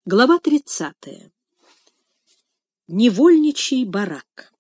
Глава 30. Невольничий барак.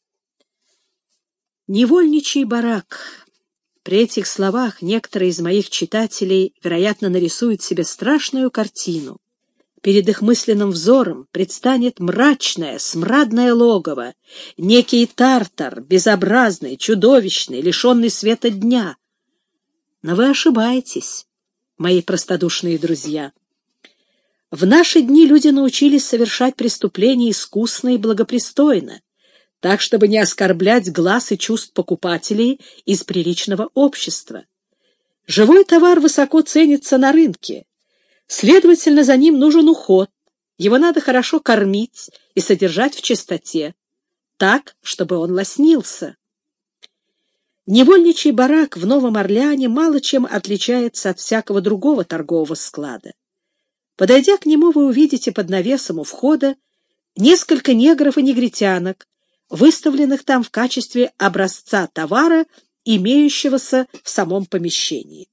Невольничий барак. При этих словах некоторые из моих читателей, вероятно, нарисуют себе страшную картину. Перед их мысленным взором предстанет мрачное, смрадное логово, некий Тартар, безобразный, чудовищный, лишенный света дня. Но вы ошибаетесь, мои простодушные друзья. В наши дни люди научились совершать преступления искусно и благопристойно, так, чтобы не оскорблять глаз и чувств покупателей из приличного общества. Живой товар высоко ценится на рынке, следовательно, за ним нужен уход, его надо хорошо кормить и содержать в чистоте, так, чтобы он лоснился. Невольничий барак в Новом Орлеане мало чем отличается от всякого другого торгового склада. Подойдя к нему, вы увидите под навесом у входа несколько негров и негритянок, выставленных там в качестве образца товара, имеющегося в самом помещении.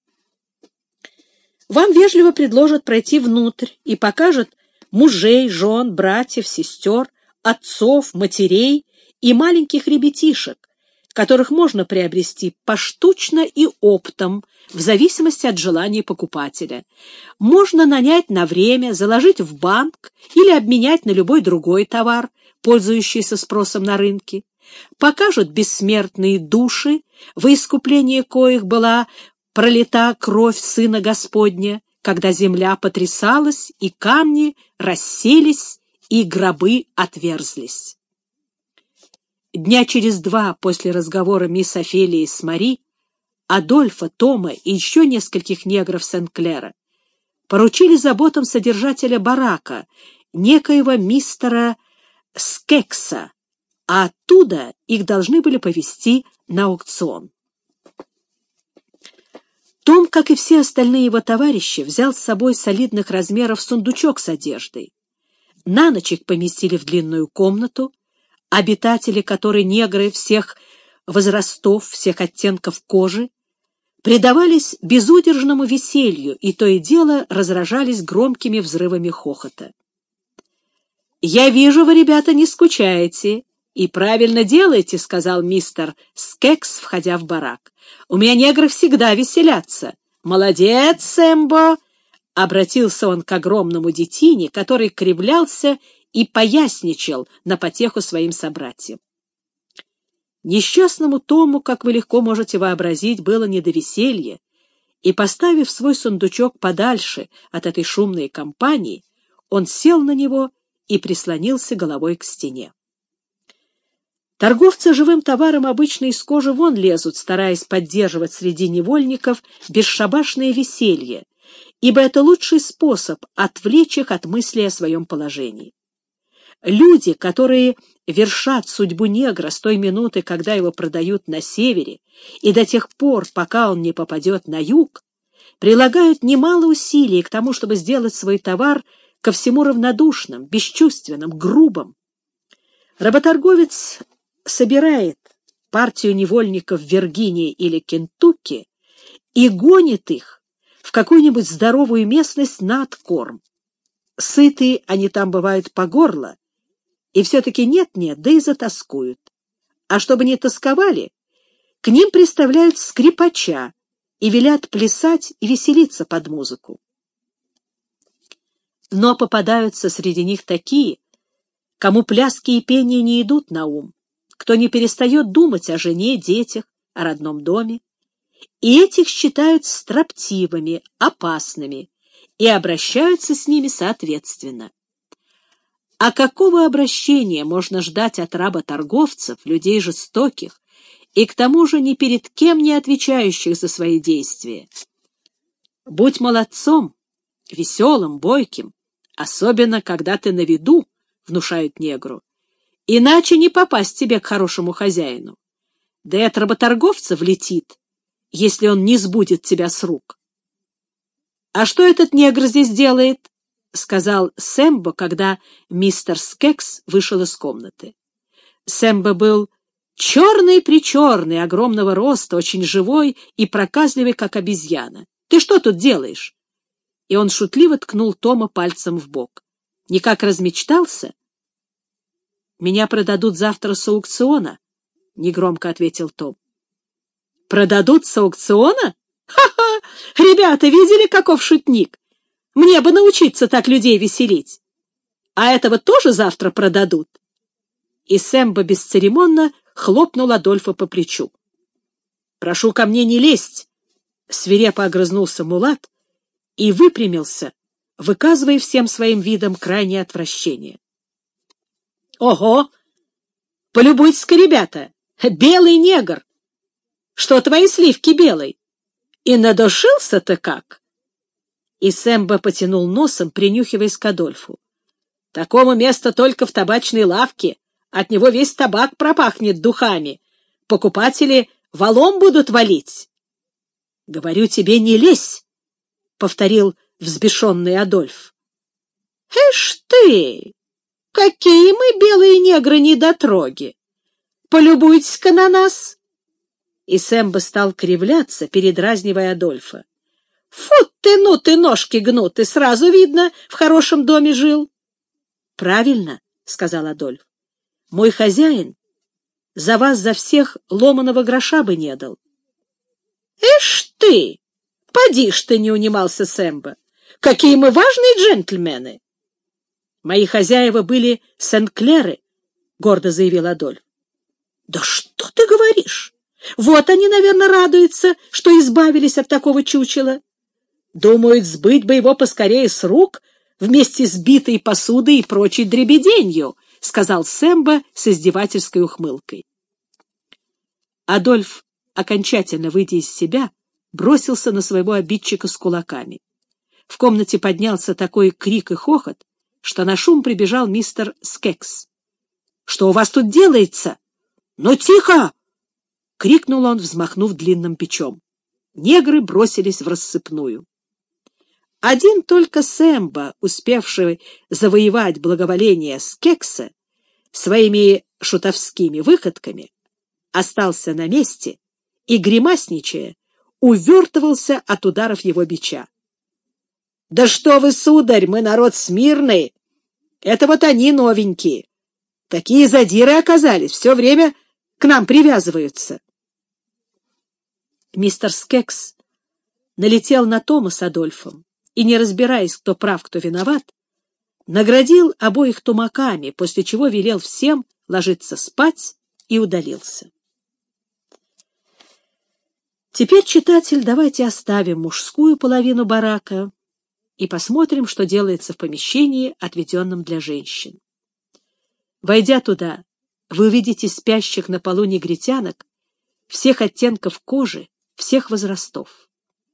Вам вежливо предложат пройти внутрь и покажут мужей, жен, братьев, сестер, отцов, матерей и маленьких ребятишек, которых можно приобрести поштучно и оптом, в зависимости от желания покупателя. Можно нанять на время, заложить в банк или обменять на любой другой товар, пользующийся спросом на рынке. Покажут бессмертные души, во искупление коих была пролита кровь Сына Господня, когда земля потрясалась, и камни расселись, и гробы отверзлись. Дня через 2 после разговора мисс Офелии с Мари, Адольфа, Тома и еще нескольких негров Сен-Клера поручили заботам содержателя барака, некоего мистера Скекса, а оттуда их должны были повезти на аукцион. Том, как и все остальные его товарищи, взял с собой солидных размеров сундучок с одеждой. На ночь их поместили в длинную комнату, обитатели которой, негры всех возрастов, всех оттенков кожи, предавались безудержному веселью и то и дело разражались громкими взрывами хохота. «Я вижу, вы, ребята, не скучаете, и правильно делаете», — сказал мистер Скекс, входя в барак. «У меня негры всегда веселятся». «Молодец, Сэмбо!» — обратился он к огромному детине, который кривлялся и поясничал на потеху своим собратьям. Несчастному Тому, как вы легко можете вообразить, было не до веселья, и, поставив свой сундучок подальше от этой шумной компании, он сел на него и прислонился головой к стене. Торговцы живым товаром обычно из кожи вон лезут, стараясь поддерживать среди невольников бесшабашное веселье, ибо это лучший способ отвлечь их от мысли о своем положении. Люди, которые вершат судьбу негра с той минуты, когда его продают на севере, и до тех пор, пока он не попадет на юг, прилагают немало усилий к тому, чтобы сделать свой товар ко всему равнодушным, бесчувственным, грубым. Работорговец собирает партию невольников в Виргинии или Кентукки и гонит их в какую-нибудь здоровую местность на откорм. Сытые они там бывают по горло, и все-таки нет-нет, да и затаскуют. А чтобы не тосковали, к ним приставляют скрипача и велят плясать и веселиться под музыку. Но попадаются среди них такие, кому пляски и пение не идут на ум, кто не перестает думать о жене, детях, о родном доме, и этих считают строптивыми, опасными, и обращаются с ними соответственно. А какого обращения можно ждать от работорговцев, людей жестоких, и к тому же ни перед кем не отвечающих за свои действия? Будь молодцом, веселым, бойким, особенно когда ты на виду, внушают негру, иначе не попасть тебе к хорошему хозяину. Да и от работорговца влетит, если он не сбудет тебя с рук. «А что этот негр здесь делает?» — сказал Сэмбо, когда мистер Скекс вышел из комнаты. Сэмбо был черный-причерный, огромного роста, очень живой и проказливый, как обезьяна. «Ты что тут делаешь?» и он шутливо ткнул Тома пальцем в бок. Никак размечтался? «Меня продадут завтра с аукциона», — негромко ответил Том. «Продадут с аукциона? Ха-ха! Ребята, видели, каков шутник? Мне бы научиться так людей веселить. А этого тоже завтра продадут?» И Сэмбо бесцеремонно хлопнул Адольфа по плечу. «Прошу ко мне не лезть!» — свирепо огрызнулся мулат и выпрямился, выказывая всем своим видом крайнее отвращение. «Ого! Полюбуйтесь-ка, ребята! Белый негр! Что твои сливки белый? И надушился-то как!» И Сэмбо потянул носом, принюхиваясь к Адольфу. «Такому место только в табачной лавке. От него весь табак пропахнет духами. Покупатели валом будут валить». «Говорю тебе, не лезь!» — повторил взбешенный Адольф. «Эш ты! Какие мы, белые негры, недотроги! Полюбуйтесь-ка на нас!» И Сэмбо стал кривляться, передразнивая Адольфа. «Фу ты, ну ты, ножки гнуты, сразу видно, в хорошем доме жил». «Правильно», — сказал Адольф. «Мой хозяин за вас за всех ломаного гроша бы не дал». «Эш ты! Поди ж ты!» — не унимался Сэмбо. «Какие мы важные джентльмены!» «Мои хозяева были Сен-Клеры», — гордо заявил Адольф. «Да что ты говоришь? Вот они, наверное, радуются, что избавились от такого чучела. Думают, сбыть бы его поскорее с рук вместе с битой посудой и прочей дребеденью», — сказал Сэмбо с издевательской ухмылкой. Адольф, окончательно выйдя из себя, бросился на своего обидчика с кулаками. В комнате поднялся такой крик и хохот, что на шум прибежал мистер Скекс. «Что у вас тут делается? Ну, тихо!» — крикнул он, взмахнув длинным бичом. Негры бросились в рассыпную. Один только Сэмбо, успевший завоевать благоволение Скекса своими шутовскими выходками, остался на месте и, гримасничая, увертывался от ударов его бича. «Да что вы, сударь, мы народ смирный! Это вот они новенькие. Такие задиры оказались, все время к нам привязываются». Мистер Скекс налетел на Тома с Адольфом и, не разбираясь, кто прав, кто виноват, наградил обоих тумаками, после чего велел всем ложиться спать и удалился. Теперь, читатель, давайте оставим мужскую половину барака и посмотрим, что делается в помещении, отведенном для женщин. Войдя туда, вы увидите спящих на полу негритянок всех оттенков кожи, всех возрастов.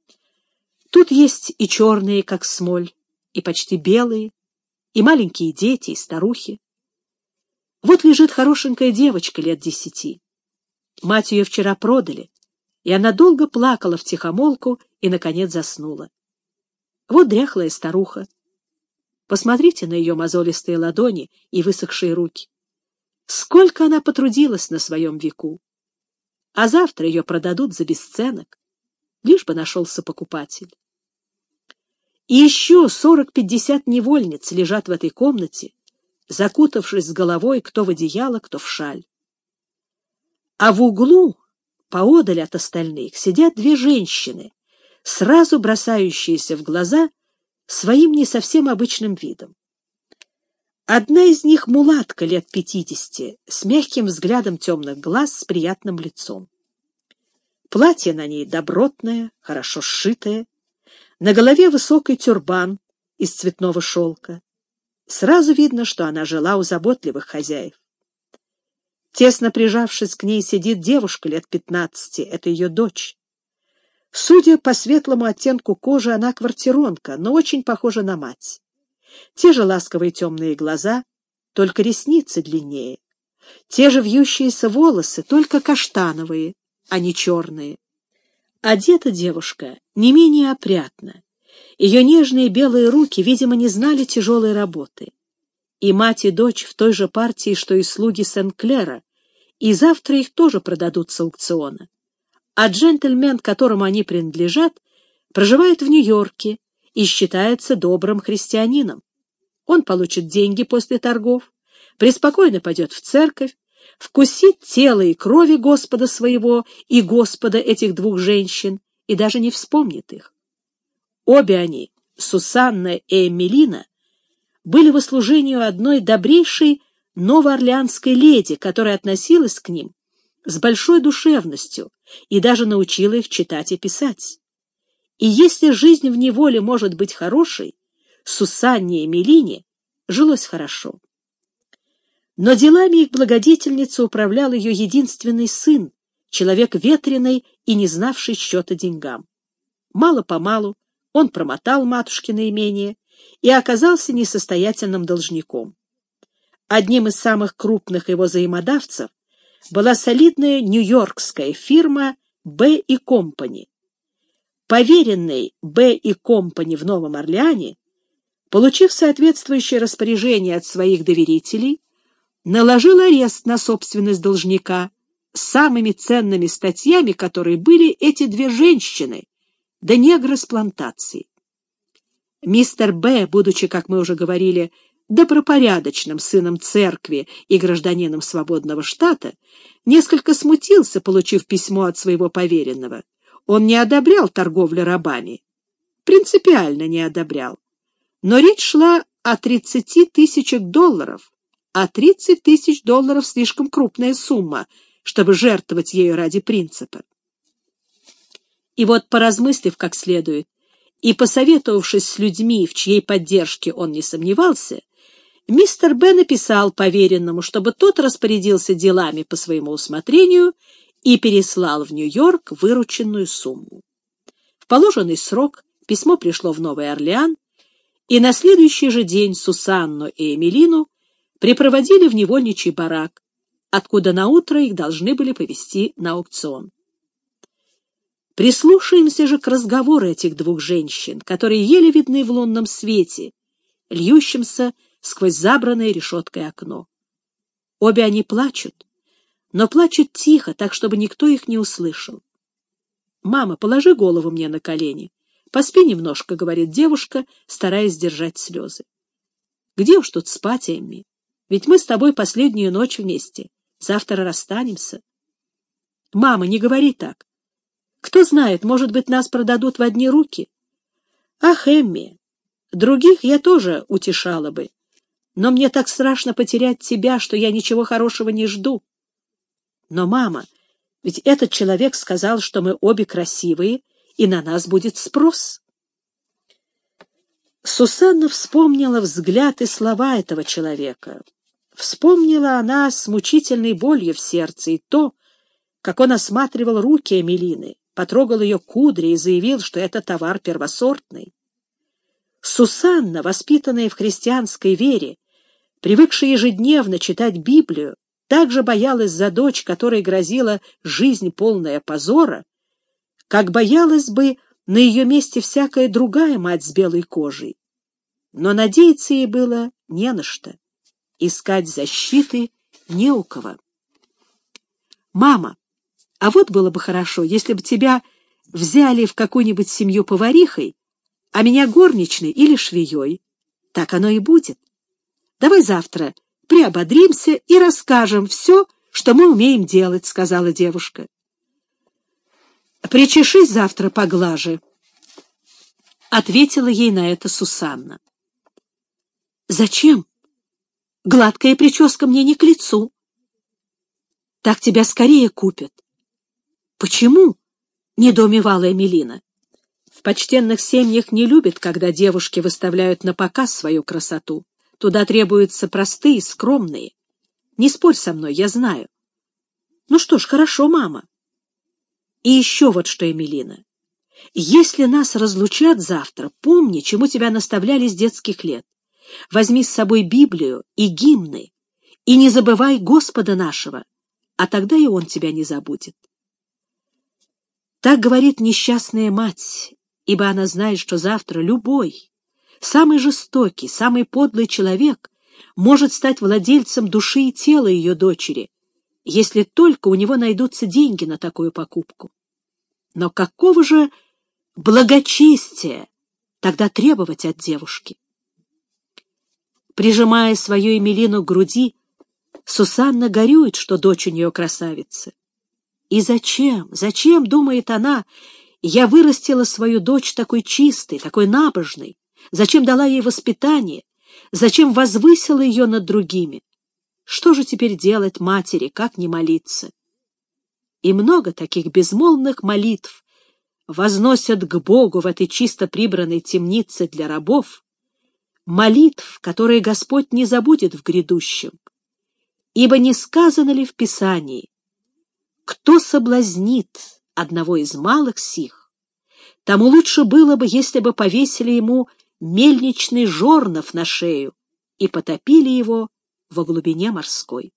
Тут есть и черные, как смоль, и почти белые, и маленькие дети, и старухи. Вот лежит хорошенькая девочка лет 10. Мать ее вчера продали, и она долго плакала втихомолку и, наконец, заснула. Вот дряхлая старуха. Посмотрите на ее мозолистые ладони и высохшие руки. Сколько она потрудилась на своем веку. А завтра ее продадут за бесценок, лишь бы нашелся покупатель. И еще 40-50 невольниц лежат в этой комнате, закутавшись с головой кто в одеяло, кто в шаль. А в углу, поодаль от остальных, сидят две женщины, сразу бросающиеся в глаза своим не совсем обычным видом. Одна из них мулатка лет 50, с мягким взглядом темных глаз, с приятным лицом. Платье на ней добротное, хорошо сшитое, на голове высокий тюрбан из цветного шелка. Сразу видно, что она жила у заботливых хозяев. Тесно прижавшись к ней, сидит девушка лет 15, это ее дочь. Судя по светлому оттенку кожи, она квартиронка, но очень похожа на мать. Те же ласковые темные глаза, только ресницы длиннее. Те же вьющиеся волосы, только каштановые, а не черные. Одета девушка не менее опрятно. Ее нежные белые руки, видимо, не знали тяжелой работы. И мать, и дочь в той же партии, что и слуги Сен-Клера, и завтра их тоже продадут с аукциона. А джентльмен, которому они принадлежат, проживает в Нью-Йорке и считается добрым христианином. Он получит деньги после торгов, преспокойно пойдет в церковь, вкусит тела и крови Господа своего и Господа этих двух женщин и даже не вспомнит их. Обе они, Сусанна и Эмилина, были в услужении у одной добрейшей новоорлеанской леди, которая относилась к ним с большой душевностью и даже научила их читать и писать. И если жизнь в неволе может быть хорошей, Сусанне и Эмилине жилось хорошо. Но делами их благодетельницы управлял ее единственный сын, человек ветреный и не знавший счета деньгам. Мало-помалу он промотал матушкино имение и оказался несостоятельным должником. Одним из самых крупных его взаимодавцев была солидная нью-йоркская фирма Б. и Компани. Поверенный Б. и Компани в Новом Орлеане, получив соответствующее распоряжение от своих доверителей, наложил арест на собственность должника, самыми ценными статьями которые были эти две женщины, да негры с плантации. Мистер Б., будучи, как мы уже говорили, добропорядочным сыном церкви и гражданином свободного штата, несколько смутился, получив письмо от своего поверенного. Он не одобрял торговлю рабами, принципиально не одобрял. Но речь шла о 30 тысячах долларов, а 30 тысяч долларов слишком крупная сумма, чтобы жертвовать ею ради принципа. И вот, поразмыслив как следует и посоветовавшись с людьми, в чьей поддержке он не сомневался, мистер Б. написал поверенному, чтобы тот распорядился делами по своему усмотрению и переслал в Нью-Йорк вырученную сумму. В положенный срок письмо пришло в Новый Орлеан, и на следующий же день Сусанну и Эмилину припроводили в невольничий барак, откуда наутро их должны были повезти на аукцион. Прислушаемся же к разговору этих двух женщин, которые еле видны в лунном свете, льющемся сквозь забранное решеткой окно. Обе они плачут, но плачут тихо, так, чтобы никто их не услышал. «Мама, положи голову мне на колени. Поспи немножко», — говорит девушка, стараясь сдержать слезы. «Где уж тут спать, Эмми? Ведь мы с тобой последнюю ночь вместе. Завтра расстанемся». «Мама, не говори так. Кто знает, может быть, нас продадут в одни руки. Ах, Эмми, других я тоже утешала бы. Но мне так страшно потерять тебя, что я ничего хорошего не жду. Но, мама, ведь этот человек сказал, что мы обе красивые, и на нас будет спрос». Сусанна вспомнила взгляд и слова этого человека. Вспомнила она с мучительной болью в сердце и то, как он осматривал руки Эмилины, потрогал ее кудри и заявил, что это товар первосортный. Сусанна, воспитанная в христианской вере, привыкшая ежедневно читать Библию, также боялась за дочь, которой грозила жизнь полная позора, как боялась бы на ее месте всякая другая мать с белой кожей. Но надеяться ей было не на что, искать защиты не у кого. «Мама, а вот было бы хорошо, если бы тебя взяли в какую-нибудь семью поварихой, а меня горничной или швеей. Так оно и будет. Давай завтра приободримся и расскажем все, что мы умеем делать», — сказала девушка. «Причешись завтра поглаже», — ответила ей на это Сусанна. «Зачем? Гладкая прическа мне не к лицу. Так тебя скорее купят». «Почему?» — недоумевала Эмилина. В почтенных семьях не любят, когда девушки выставляют на показ свою красоту. Туда требуются простые, скромные. Не спорь со мной, я знаю. Ну что ж, хорошо, мама. И еще вот что, Эмилина. Если нас разлучат завтра, помни, чему тебя наставляли с детских лет. Возьми с собой Библию и гимны, и не забывай Господа нашего, а тогда и Он тебя не забудет. Так говорит несчастная мать, ибо она знает, что завтра любой, самый жестокий, самый подлый человек может стать владельцем души и тела ее дочери, если только у него найдутся деньги на такую покупку. Но какого же благочестия тогда требовать от девушки? Прижимая свою Эмилину к груди, Сусанна горюет, что дочь у нее красавица. И зачем, думает она, я вырастила свою дочь такой чистой, такой набожной? Зачем дала ей воспитание? Зачем возвысила ее над другими? Что же теперь делать матери, как не молиться? И много таких безмолвных молитв возносят к Богу в этой чисто прибранной темнице для рабов, молитв, которые Господь не забудет в грядущем. Ибо не сказано ли в Писании: кто соблазнит одного из малых сих, тому лучше было бы, если бы повесили ему мельничный жорнов на шею и потопили его во глубине морской.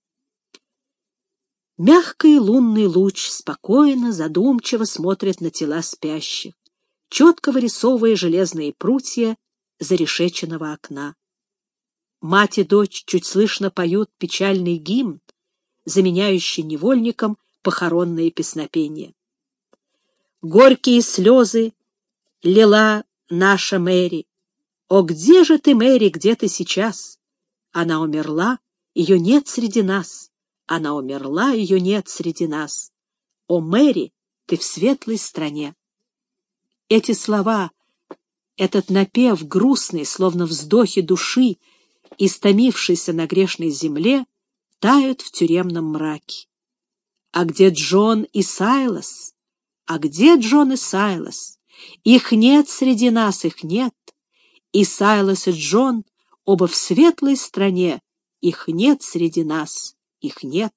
Мягкий лунный луч спокойно, задумчиво смотрит на тела спящих, четко вырисовывая железные прутья зарешеченного окна. Мать и дочь чуть слышно поют печальный гимн, заменяющий невольникам похоронные песнопения. Горькие слезы лила наша Мэри. О, где же ты, Мэри, где ты сейчас? Она умерла, ее нет среди нас. Она умерла, ее нет среди нас. О, Мэри, ты в светлой стране. Эти слова, этот напев грустный, словно вздохи души, истомившейся на грешной земле, тают в тюремном мраке. А где Джон и Сайлас? А где Джон и Сайлас? Их нет среди нас, их нет. И Сайлас, и Джон оба в светлой стране, их нет среди нас, их нет.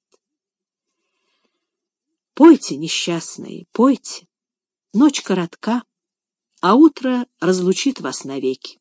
Пойте, несчастные, пойте. Ночь коротка, а утро разлучит вас навеки.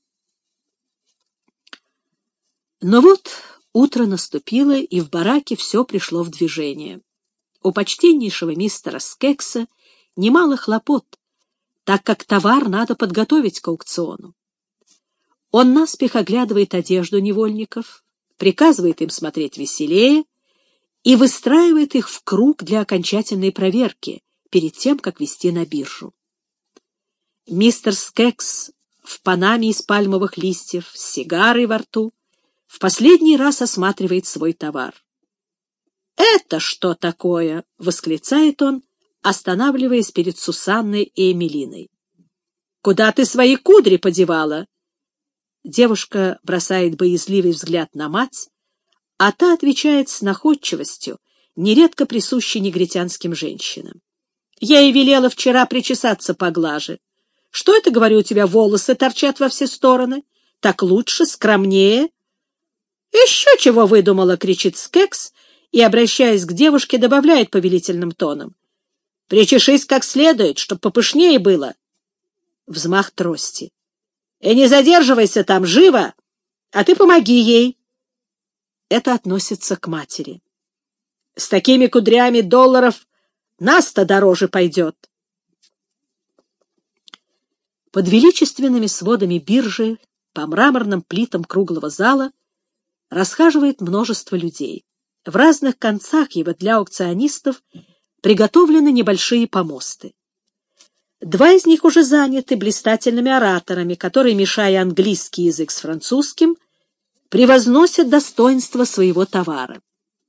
Но вот утро наступило, и в бараке все пришло в движение. У почтеннейшего мистера Скекса немало хлопот, так как товар надо подготовить к аукциону. Он наспех оглядывает одежду невольников, приказывает им смотреть веселее и выстраивает их в круг для окончательной проверки перед тем, как везти на биржу. Мистер Скекс в панаме из пальмовых листьев, с сигарой во рту, в последний раз осматривает свой товар. «Это что такое?» — восклицает он, останавливаясь перед Сусанной и Эмилиной. «Куда ты свои кудри подевала?» Девушка бросает боязливый взгляд на мать, а та отвечает с находчивостью, нередко присущей негритянским женщинам. «Я ей велела вчера причесаться поглаже. Что это, говорю, у тебя волосы торчат во все стороны? Так лучше, скромнее». «Еще чего выдумала!» — кричит Скекс и, обращаясь к девушке, добавляет повелительным тоном. «Причешись как следует, чтоб попышнее было». Взмах трости. «И не задерживайся там, живо! А ты помоги ей!» Это относится к матери. «С такими кудрями долларов нас-то дороже пойдет». Под величественными сводами биржи, по мраморным плитам круглого зала, расхаживает множество людей. В разных концах его для аукционистов приготовлены небольшие помосты. Два из них уже заняты блистательными ораторами, которые, мешая английский язык с французским, превозносят достоинство своего товара.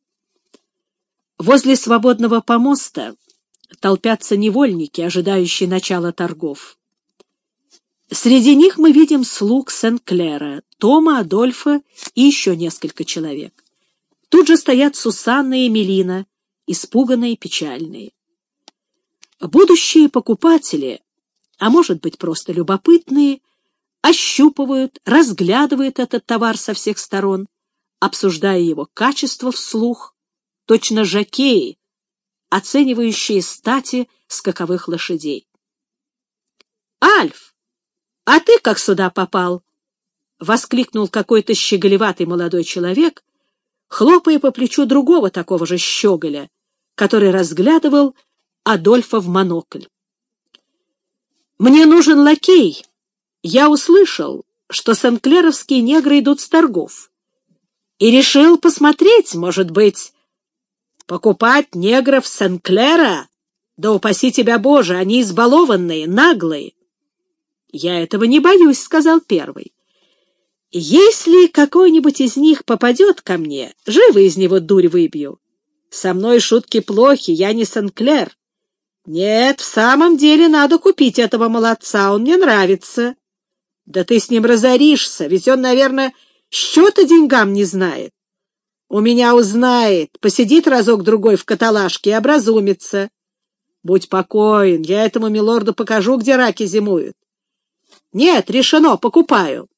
Возле свободного помоста толпятся невольники, ожидающие начала торгов. Среди них мы видим слуг Сен-Клера, Тома, Адольфа и еще несколько человек. Тут же стоят Сусанна и Эмилина, испуганные и печальные. Будущие покупатели, а может быть просто любопытные, ощупывают, разглядывают этот товар со всех сторон, обсуждая его качество вслух, точно жокеи, оценивающие стати скаковых лошадей. «Альф, а ты как сюда попал?» — воскликнул какой-то щеголеватый молодой человек, хлопая по плечу другого такого же щеголя, который разглядывал Адольфа в монокль. «Мне нужен лакей. Я услышал, что сен-клеровские негры идут с торгов, и решил посмотреть, может быть, покупать негров Сен-Клера? Да упаси тебя, Боже, они избалованные, наглые». «Я этого не боюсь», — сказал первый. «Если какой-нибудь из них попадет ко мне, живо из него дурь выбью. Со мной шутки плохи, я не Сен-Клер. Нет, в самом деле надо купить этого молодца, он мне нравится. Да ты с ним разоришься, ведь он, наверное, счета деньгам не знает. У меня узнает, посидит разок-другой в каталажке и образумится. Будь покоен, я этому милорду покажу, где раки зимуют. Нет, решено, покупаю».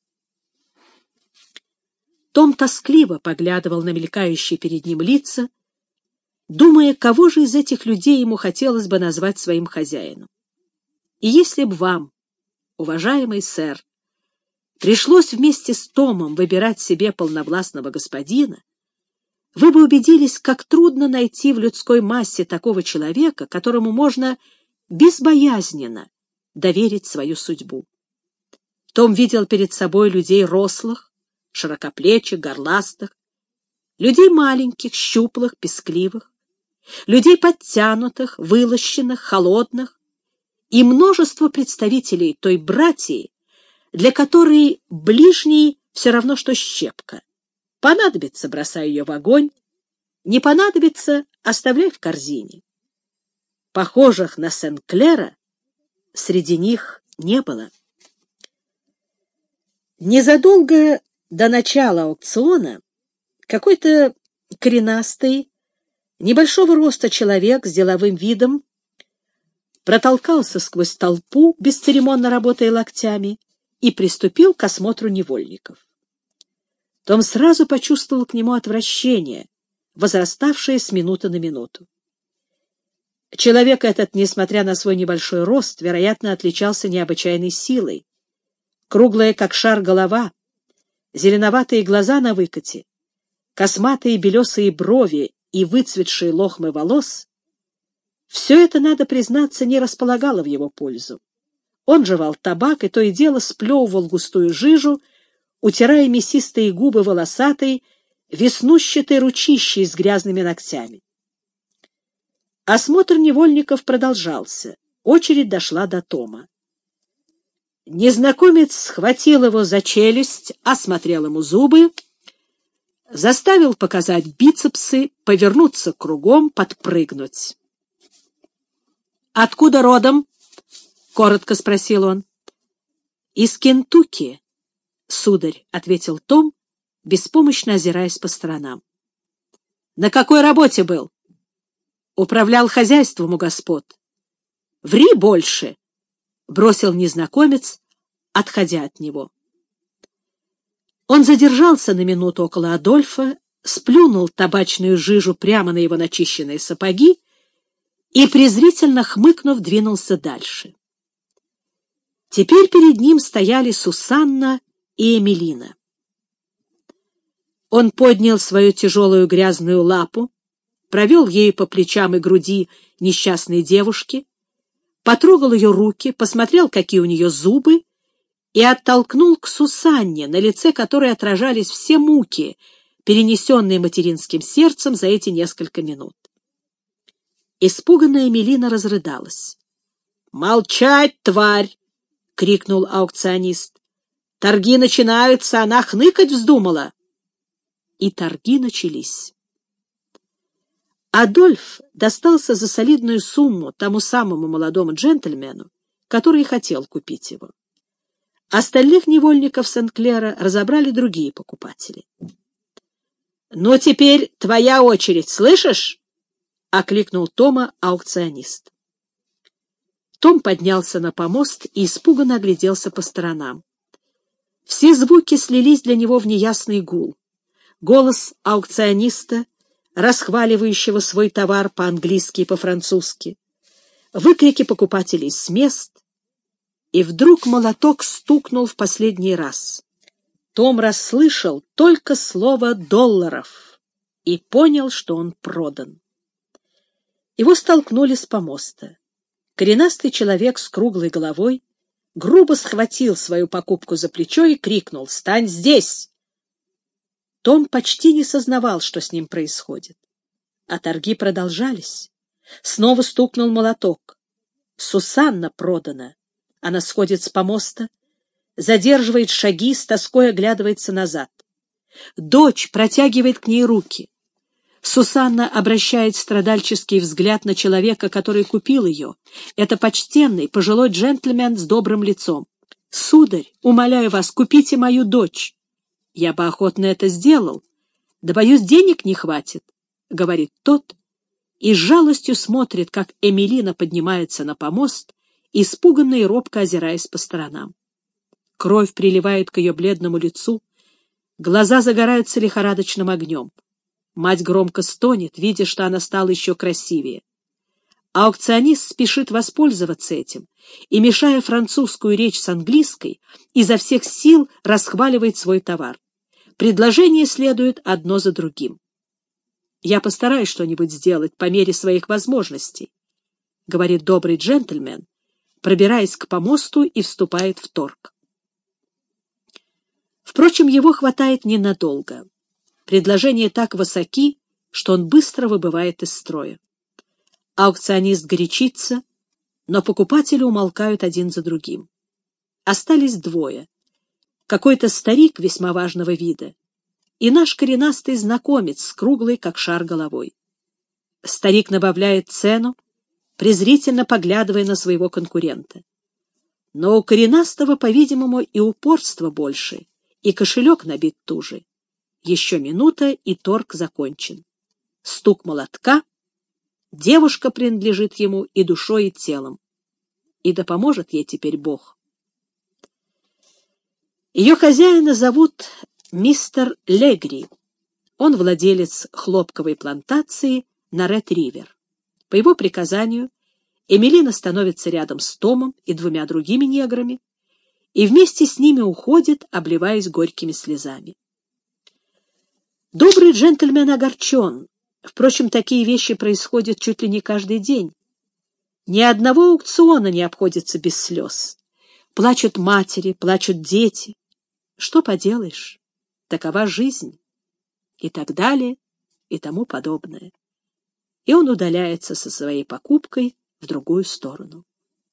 Том тоскливо поглядывал на мелькающие перед ним лица, думая, кого же из этих людей ему хотелось бы назвать своим хозяином. И если б вам, уважаемый сэр, пришлось вместе с Томом выбирать себе полновластного господина, вы бы убедились, как трудно найти в людской массе такого человека, которому можно безбоязненно доверить свою судьбу. Том видел перед собой людей рослых, широкоплечих, горластых, людей маленьких, щуплых, пескливых, людей подтянутых, вылощенных, холодных и множество представителей той братьи, для которой ближний все равно, что щепка. Понадобится — бросай ее в огонь, не понадобится — оставляй в корзине. Похожих на Сен-Клера среди них не было. Незадолго до начала аукциона какой-то коренастый, небольшого роста человек с деловым видом протолкался сквозь толпу, бесцеремонно работая локтями, и приступил к осмотру невольников. Том сразу почувствовал к нему отвращение, возраставшее с минуты на минуту. Человек этот, несмотря на свой небольшой рост, вероятно, отличался необычайной силой. Круглая, как шар, голова, зеленоватые глаза на выкате, косматые белесые брови и выцветшие лохмы волос — все это, надо признаться, не располагало в его пользу. Он жевал табак и то и дело сплевывал густую жижу, утирая мясистые губы волосатой, веснущатой ручищей с грязными ногтями. Осмотр невольников продолжался. Очередь дошла до Тома. Незнакомец схватил его за челюсть, осмотрел ему зубы, заставил показать бицепсы, повернуться кругом, подпрыгнуть. «Откуда родом?» — коротко спросил он. «Из Кентукки, сударь», — ответил Том, беспомощно озираясь по сторонам. «На какой работе был?» «Управлял хозяйством у господ». «Ври больше!» — бросил незнакомец, отходя от него. Он задержался на минуту около Адольфа, сплюнул табачную жижу прямо на его начищенные сапоги и, презрительно хмыкнув, двинулся дальше. Теперь перед ним стояли Сусанна и Эмилина. Он поднял свою тяжелую грязную лапу, провел ею по плечам и груди несчастной девушки, потрогал ее руки, посмотрел, какие у нее зубы, и оттолкнул к Сусанне, на лице которой отражались все муки, перенесенные материнским сердцем за эти несколько минут. Испуганная Эмилина разрыдалась. «Молчать, тварь!» — крикнул аукционист. «Торги начинаются, она хныкать вздумала!» И торги начались. Адольф достался за солидную сумму тому самому молодому джентльмену, который хотел купить его. Остальных невольников Сен-Клера разобрали другие покупатели. «Ну, теперь твоя очередь, слышишь?» — окликнул Тома аукционист. Том поднялся на помост и испуганно огляделся по сторонам. Все звуки слились для него в неясный гул. Голос аукциониста, расхваливающего свой товар по-английски и по-французски, выкрики покупателей с мест, и вдруг молоток стукнул в последний раз. Том расслышал только слово «долларов» и понял, что он продан. Его столкнули с помоста. Коренастый человек с круглой головой грубо схватил свою покупку за плечо и крикнул: «Стань здесь!» Том почти не сознавал, что с ним происходит. А торги продолжались. Снова стукнул молоток. Сусанна продана. Она сходит с помоста, задерживает шаги, с тоской оглядывается назад. Дочь протягивает к ней руки. Сусанна обращает страдальческий взгляд на человека, который купил ее. Это почтенный, пожилой джентльмен с добрым лицом. «Сударь, умоляю вас, купите мою дочь». «Я бы охотно это сделал. Да, боюсь, денег не хватит», — говорит тот, и с жалостью смотрит, как Эмилина поднимается на помост, испуганно и робко озираясь по сторонам. Кровь приливает к ее бледному лицу, глаза загораются лихорадочным огнем. Мать громко стонет, видя, что она стала еще красивее. Аукционист спешит воспользоваться этим и, мешая французскую речь с английской, изо всех сил расхваливает свой товар. Предложения следуют одно за другим. «Я постараюсь что-нибудь сделать по мере своих возможностей», — говорит добрый джентльмен, пробираясь к помосту и вступает в торг. Впрочем, его хватает ненадолго. Предложения так высоки, что он быстро выбывает из строя. Аукционист горячится, но покупатели умолкают один за другим. Остались двое. Какой-то старик весьма важного вида и наш коренастый знакомец с круглой, как шар, головой. Старик набавляет цену, презрительно поглядывая на своего конкурента. Но у коренастого, по-видимому, и упорство больше, и кошелек набит туже. Еще минута, и торг закончен. Стук молотка. Девушка принадлежит ему и душой, и телом. И да поможет ей теперь Бог. Ее хозяина зовут мистер Легри. Он владелец хлопковой плантации на Ред-Ривер. По его приказанию Эмилина становится рядом с Томом и двумя другими неграми и вместе с ними уходит, обливаясь горькими слезами. Добрый джентльмен огорчен. Впрочем, такие вещи происходят чуть ли не каждый день. Ни одного аукциона не обходится без слез. Плачут матери, плачут дети. Что поделаешь? Такова жизнь. И так далее, и тому подобное. И он удаляется со своей покупкой в другую сторону.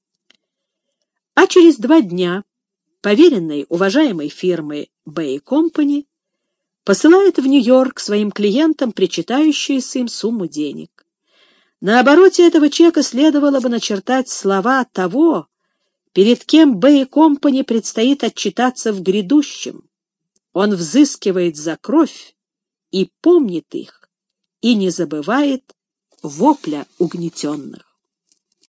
А через 2 дня поверенный уважаемой фирмы Bay Company посылает в Нью-Йорк своим клиентам причитающуюся им сумму денег. На обороте этого чека следовало бы начертать слова того, перед кем Bay Company предстоит отчитаться в грядущем. Он взыскивает за кровь и помнит их, и не забывает вопля угнетенных.